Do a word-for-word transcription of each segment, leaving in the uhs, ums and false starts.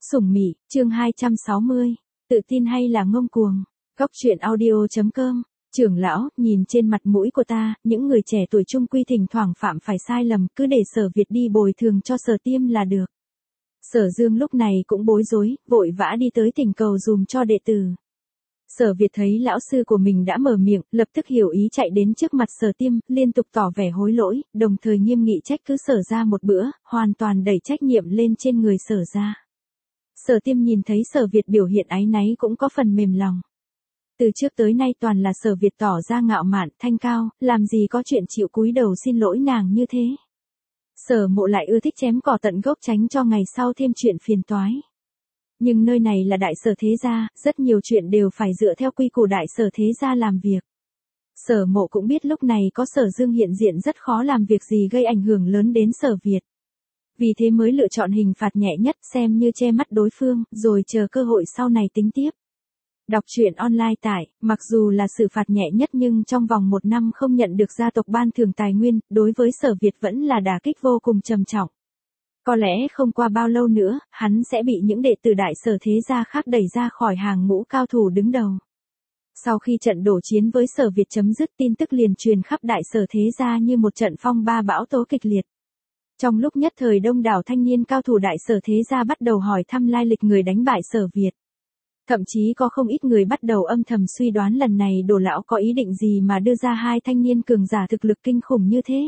Sủng Mị, chương hai trăm sáu mươi. Tự tin hay là ngông cuồng? Góc truyện audio chấm com. Trưởng lão, nhìn trên mặt mũi của ta, những người trẻ tuổi chung quy thỉnh thoảng phạm phải sai lầm, cứ để Sở Việt đi bồi thường cho Sở Tiêm là được. Sở Dương lúc này cũng bối rối, vội vã đi tới thỉnh cầu dùm cho đệ tử. Sở Việt thấy lão sư của mình đã mở miệng, lập tức hiểu ý chạy đến trước mặt Sở Tiêm, liên tục tỏ vẻ hối lỗi, đồng thời nghiêm nghị trách cứ Sở ra một bữa, hoàn toàn đẩy trách nhiệm lên trên người Sở ra. Sở Tiêm nhìn thấy Sở Việt biểu hiện áy náy cũng có phần mềm lòng. Từ trước tới nay toàn là Sở Việt tỏ ra ngạo mạn, thanh cao, làm gì có chuyện chịu cúi đầu xin lỗi nàng như thế. Sở Mộ lại ưa thích chém cỏ tận gốc tránh cho ngày sau thêm chuyện phiền toái. Nhưng nơi này là đại sở thế gia, rất nhiều chuyện đều phải dựa theo quy củ đại sở thế gia làm việc. Sở Mộ cũng biết lúc này có Sở Dương hiện diện rất khó làm việc gì gây ảnh hưởng lớn đến Sở Việt. Vì thế mới lựa chọn hình phạt nhẹ nhất xem như che mắt đối phương, rồi chờ cơ hội sau này tính tiếp. Đọc truyện online tại, mặc dù là xử phạt nhẹ nhất nhưng trong vòng một năm không nhận được gia tộc ban thưởng tài nguyên, đối với Sở Việt vẫn là đả kích vô cùng trầm trọng. Có lẽ không qua bao lâu nữa, hắn sẽ bị những đệ tử đại sở thế gia khác đẩy ra khỏi hàng ngũ cao thủ đứng đầu. Sau khi trận đổ chiến với Sở Việt chấm dứt, tin tức liền truyền khắp đại sở thế gia như một trận phong ba bão tố kịch liệt. Trong lúc nhất thời đông đảo thanh niên cao thủ đại sở thế gia bắt đầu hỏi thăm lai lịch người đánh bại Sở Việt. Thậm chí có không ít người bắt đầu âm thầm suy đoán lần này Đồ lão có ý định gì mà đưa ra hai thanh niên cường giả thực lực kinh khủng như thế.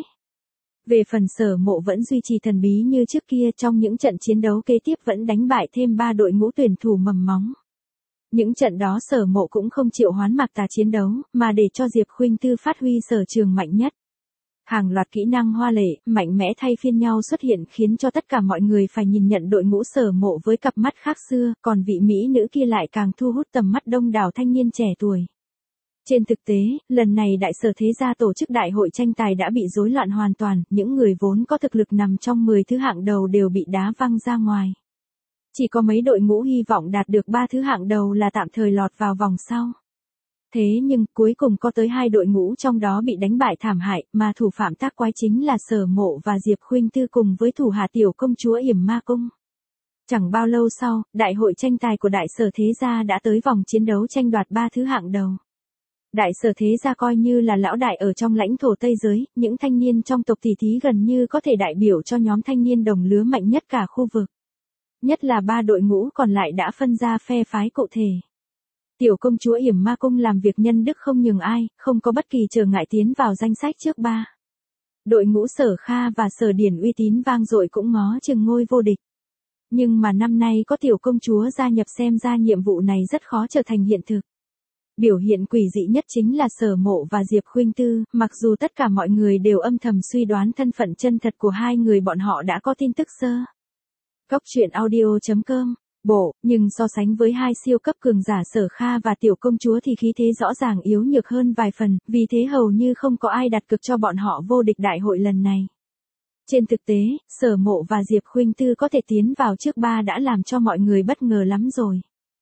Về phần Sở Mộ vẫn duy trì thần bí như trước kia, trong những trận chiến đấu kế tiếp vẫn đánh bại thêm ba đội ngũ tuyển thủ mầm móng. Những trận đó Sở Mộ cũng không triệu hoán Mạc Tà chiến đấu, mà để cho Diệp Khuynh Tư phát huy sở trường mạnh nhất. Hàng loạt kỹ năng hoa lệ, mạnh mẽ thay phiên nhau xuất hiện khiến cho tất cả mọi người phải nhìn nhận đội ngũ Sở Mộ với cặp mắt khác xưa, còn vị mỹ nữ kia lại càng thu hút tầm mắt đông đảo thanh niên trẻ tuổi. Trên thực tế, lần này đại sở thế gia tổ chức đại hội tranh tài đã bị rối loạn hoàn toàn, những người vốn có thực lực nằm trong mười thứ hạng đầu đều bị đá văng ra ngoài. Chỉ có mấy đội ngũ hy vọng đạt được ba thứ hạng đầu là tạm thời lọt vào vòng sau. Thế nhưng, cuối cùng có tới hai đội ngũ trong đó bị đánh bại thảm hại, mà thủ phạm tác quái chính là Sở Mộ và Diệp Khuynh Tư cùng với thủ hạ tiểu công chúa Yểm Ma Cung. Chẳng bao lâu sau, đại hội tranh tài của đại sở thế gia đã tới vòng chiến đấu tranh đoạt ba thứ hạng đầu. Đại sở thế gia coi như là lão đại ở trong lãnh thổ Tây giới, những thanh niên trong tộc tỷ thí gần như có thể đại biểu cho nhóm thanh niên đồng lứa mạnh nhất cả khu vực. Nhất là ba đội ngũ còn lại đã phân ra phe phái cụ thể. Tiểu công chúa Yểm Ma Cung làm việc nhân đức không nhường ai, không có bất kỳ trở ngại tiến vào danh sách trước ba. Đội ngũ Sở Kha và Sở Điển uy tín vang dội cũng ngó chừng ngôi vô địch. Nhưng mà năm nay có tiểu công chúa gia nhập xem ra nhiệm vụ này rất khó trở thành hiện thực. Biểu hiện quỷ dị nhất chính là Sở Mộ và Diệp Khuynh Tư, mặc dù tất cả mọi người đều âm thầm suy đoán thân phận chân thật của hai người bọn họ đã có tin tức sơ. Góc truyện audio chấm com. Bộ, nhưng so sánh với hai siêu cấp cường giả Sở Kha và tiểu công chúa thì khí thế rõ ràng yếu nhược hơn vài phần, vì thế hầu như không có ai đặt cược cho bọn họ vô địch đại hội lần này. Trên thực tế, Sở Mộ và Diệp Khuynh Tư có thể tiến vào trước ba đã làm cho mọi người bất ngờ lắm rồi.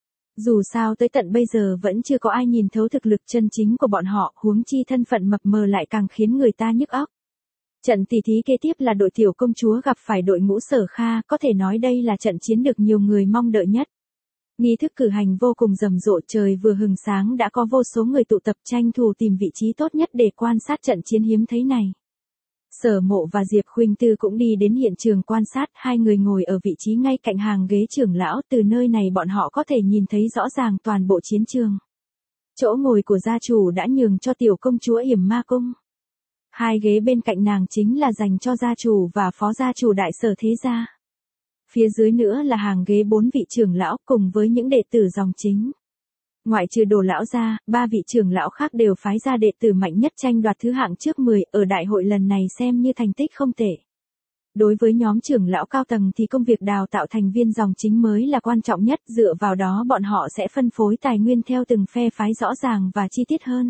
Dù sao tới tận bây giờ vẫn chưa có ai nhìn thấu thực lực chân chính của bọn họ, huống chi thân phận mập mờ lại càng khiến người ta nhức óc. Trận tỷ thí kế tiếp là đội tiểu công chúa gặp phải đội ngũ Sở Kha, có thể nói đây là trận chiến được nhiều người mong đợi nhất. Nghi thức cử hành vô cùng rầm rộ, trời vừa hừng sáng đã có vô số người tụ tập tranh thủ tìm vị trí tốt nhất để quan sát trận chiến hiếm thấy này. Sở Mộ và Diệp Khuynh Tư cũng đi đến hiện trường quan sát, hai người ngồi ở vị trí ngay cạnh hàng ghế trưởng lão, từ nơi này bọn họ có thể nhìn thấy rõ ràng toàn bộ chiến trường. Chỗ ngồi của gia chủ đã nhường cho tiểu công chúa Yểm Ma Cung. Hai ghế bên cạnh nàng chính là dành cho gia chủ và phó gia chủ đại sở thế gia. Phía dưới nữa là hàng ghế bốn vị trưởng lão cùng với những đệ tử dòng chính. Ngoại trừ Đồ lão ra, ba vị trưởng lão khác đều phái ra đệ tử mạnh nhất tranh đoạt thứ hạng trước mười, ở đại hội lần này xem như thành tích không tệ. Đối với nhóm trưởng lão cao tầng thì công việc đào tạo thành viên dòng chính mới là quan trọng nhất, dựa vào đó bọn họ sẽ phân phối tài nguyên theo từng phe phái rõ ràng và chi tiết hơn.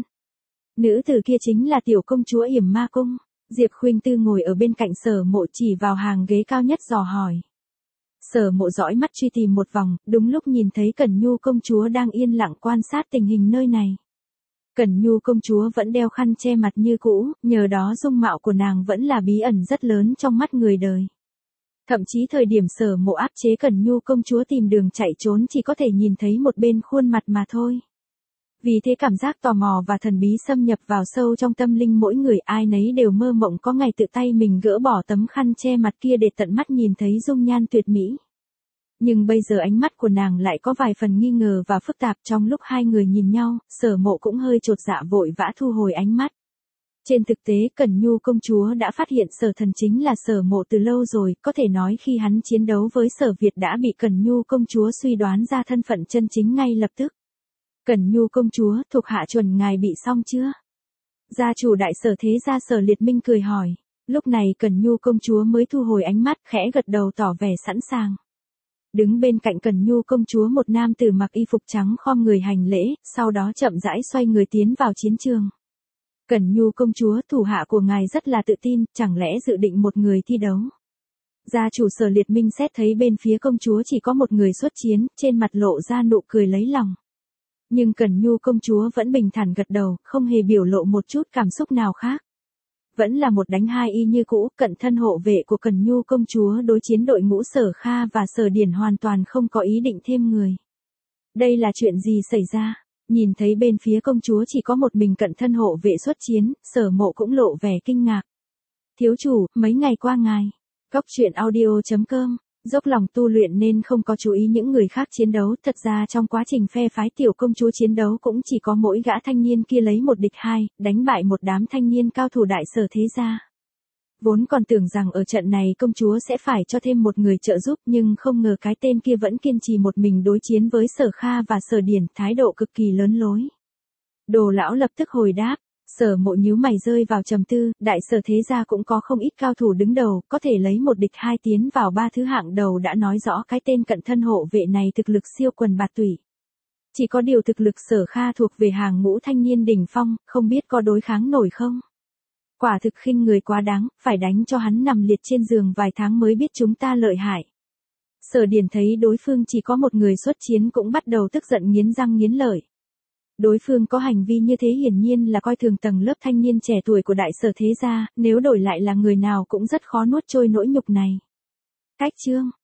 Nữ tử kia chính là tiểu công chúa Yểm Ma Cung. Diệp Khuynh Tư ngồi ở bên cạnh Sở Mộ chỉ vào hàng ghế cao nhất dò hỏi. Sở Mộ dõi mắt truy tìm một vòng, đúng lúc nhìn thấy Cẩn Nhu công chúa đang yên lặng quan sát tình hình nơi này. Cẩn Nhu công chúa vẫn đeo khăn che mặt như cũ, nhờ đó dung mạo của nàng vẫn là bí ẩn rất lớn trong mắt người đời. Thậm chí thời điểm Sở Mộ áp chế Cẩn Nhu công chúa tìm đường chạy trốn chỉ có thể nhìn thấy một bên khuôn mặt mà thôi. Vì thế cảm giác tò mò và thần bí xâm nhập vào sâu trong tâm linh mỗi người, ai nấy đều mơ mộng có ngày tự tay mình gỡ bỏ tấm khăn che mặt kia để tận mắt nhìn thấy dung nhan tuyệt mỹ. Nhưng bây giờ ánh mắt của nàng lại có vài phần nghi ngờ và phức tạp. Trong lúc hai người nhìn nhau, Sở Mộ cũng hơi chột dạ vội vã thu hồi ánh mắt. Trên thực tế Cẩn Nhu công chúa đã phát hiện Sở Thần chính là Sở Mộ từ lâu rồi, có thể nói khi hắn chiến đấu với Sở Việt đã bị Cẩn Nhu công chúa suy đoán ra thân phận chân chính ngay lập tức. Cẩn Nhu công chúa, thuộc hạ chuẩn ngài bị xong chưa? Gia chủ đại Sở thế gia Sở Liệt Minh cười hỏi. Lúc này Cẩn Nhu công chúa mới thu hồi ánh mắt, khẽ gật đầu tỏ vẻ sẵn sàng. Đứng bên cạnh Cẩn Nhu công chúa một nam tử mặc y phục trắng khom người hành lễ, sau đó chậm rãi xoay người tiến vào chiến trường. Cẩn Nhu công chúa, thủ hạ của ngài rất là tự tin, chẳng lẽ dự định một người thi đấu? Gia chủ Sở Liệt Minh xét thấy bên phía công chúa chỉ có một người xuất chiến, trên mặt lộ ra nụ cười lấy lòng. Nhưng Cẩn Nhu công chúa vẫn bình thản gật đầu, không hề biểu lộ một chút cảm xúc nào khác. Vẫn là một đánh hai y như cũ, cận thân hộ vệ của Cẩn Nhu công chúa đối chiến đội ngũ Sở Kha và Sở Điển hoàn toàn không có ý định thêm người. Đây là chuyện gì xảy ra? Nhìn thấy bên phía công chúa chỉ có một mình cận thân hộ vệ xuất chiến, Sở Mộ cũng lộ vẻ kinh ngạc. Thiếu chủ, mấy ngày qua ngài, Góc truyện audio chấm com, dốc lòng tu luyện nên không có chú ý những người khác chiến đấu. Thật ra trong quá trình phe phái tiểu công chúa chiến đấu cũng chỉ có mỗi gã thanh niên kia lấy một địch hai, đánh bại một đám thanh niên cao thủ đại Sở thế gia. Vốn còn tưởng rằng ở trận này công chúa sẽ phải cho thêm một người trợ giúp, nhưng không ngờ cái tên kia vẫn kiên trì một mình đối chiến với Sở Kha và Sở Điển, thái độ cực kỳ lớn lối. Đồ lão lập tức hồi đáp. Sở Mộ nhíu mày rơi vào trầm tư, đại Sở thế gia cũng có không ít cao thủ đứng đầu, có thể lấy một địch hai tiến vào ba thứ hạng đầu đã nói rõ cái tên cận thân hộ vệ này thực lực siêu quần bạt tủy. Chỉ có điều thực lực Sở Kha thuộc về hàng ngũ thanh niên đỉnh phong, không biết có đối kháng nổi không? Quả thực khinh người quá đáng, phải đánh cho hắn nằm liệt trên giường vài tháng mới biết chúng ta lợi hại. Sở Điển thấy đối phương chỉ có một người xuất chiến cũng bắt đầu tức giận nghiến răng nghiến lợi. Đối phương có hành vi như thế hiển nhiên là coi thường tầng lớp thanh niên trẻ tuổi của đại Sở thế gia, nếu đổi lại là người nào cũng rất khó nuốt trôi nỗi nhục này. Cách chương